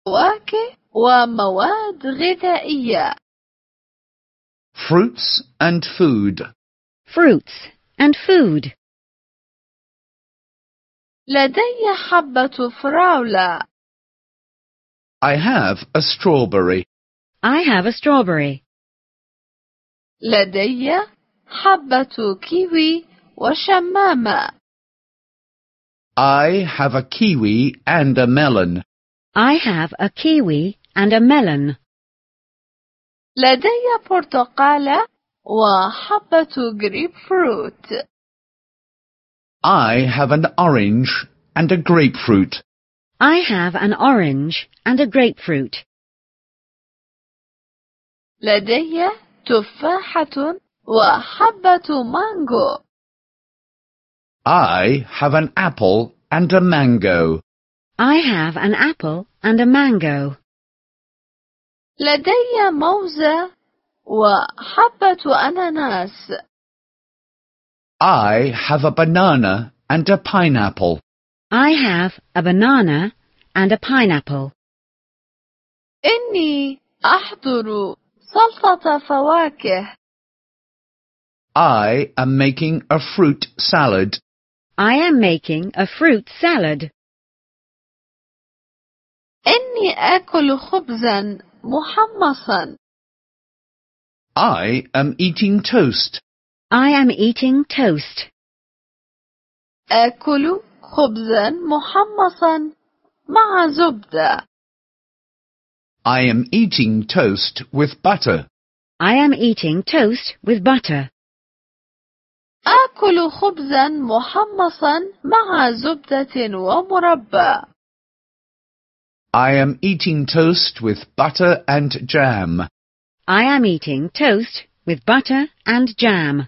فواكه ومواد غذائية. Fruits and food. Fruits and food. لدي حبة فراولة. I have a strawberry. I have a strawberry. لدي حبة كيوي وشمامة. I have a kiwi and a melon. I have a kiwi and a melon. لدي برتقالة وحبة جريب فروت. I have an orange and a grapefruit. I have an orange and a grapefruit. لدي تفاحة وحبة مانجو. I have an apple and a mango. I have an apple and a mango. لدي موزة وحبة أناناس. I have a banana and a pineapple. I have a banana and a pineapple. إني أحضر سلطة فواكه. I am making a fruit salad. I am making a fruit salad. إني آكل خبزا محمصا. I am eating toast. I am eating toast. آكل خبزا محمصا مع زبدة. I am eating toast with butter. I am eating toast with butter. آكل خبزا محمصا مع زبدة ومربى. I am eating toast with butter and jam. I am eating toast with butter and jam.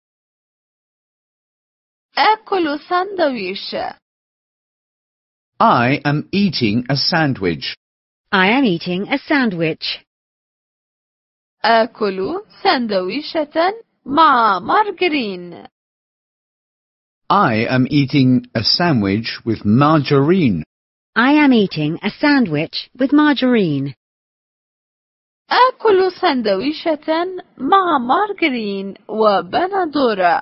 آكل ساندويش. I am eating a sandwich. I am eating a sandwich. آكل ساندويشة مع مارغرين. I am eating a sandwich with margarine. I am eating a sandwich with margarine. آكل ساندويشة مع مارغرين وبندورة.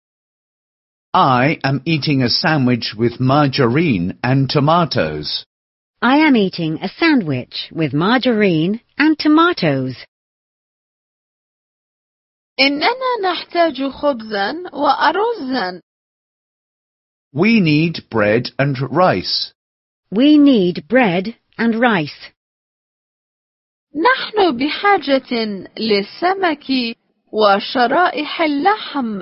I am eating a sandwich with margarine and tomatoes. I am eating a sandwich with margarine and tomatoes. إننا نحتاج خبزا وأرزا. We need bread and rice. We need bread and rice. نحن بحاجة للسمك وشرائح اللحم.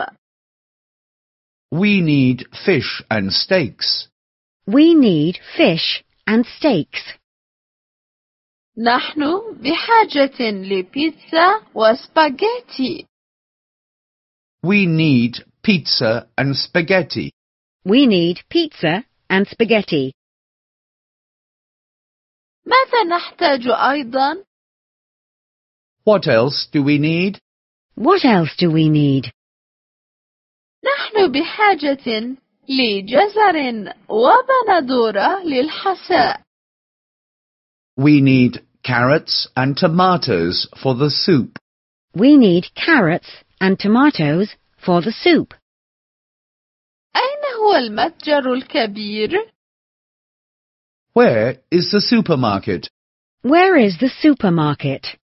We need fish and steaks. We need fish and steaks. نحن بحاجة لبيتزا وسباغيتي. We need pizza and spaghetti. We need pizza and spaghetti. ماذا نحتاج أيضا؟ What else do we need? What else do we need? نحن بحاجة لجزر وبندورة للحساء. We need carrots and tomatoes for the soup. We need carrots and tomatoes for the soup. أين هو المتجر الكبير؟ Where is the supermarket? Where is the supermarket?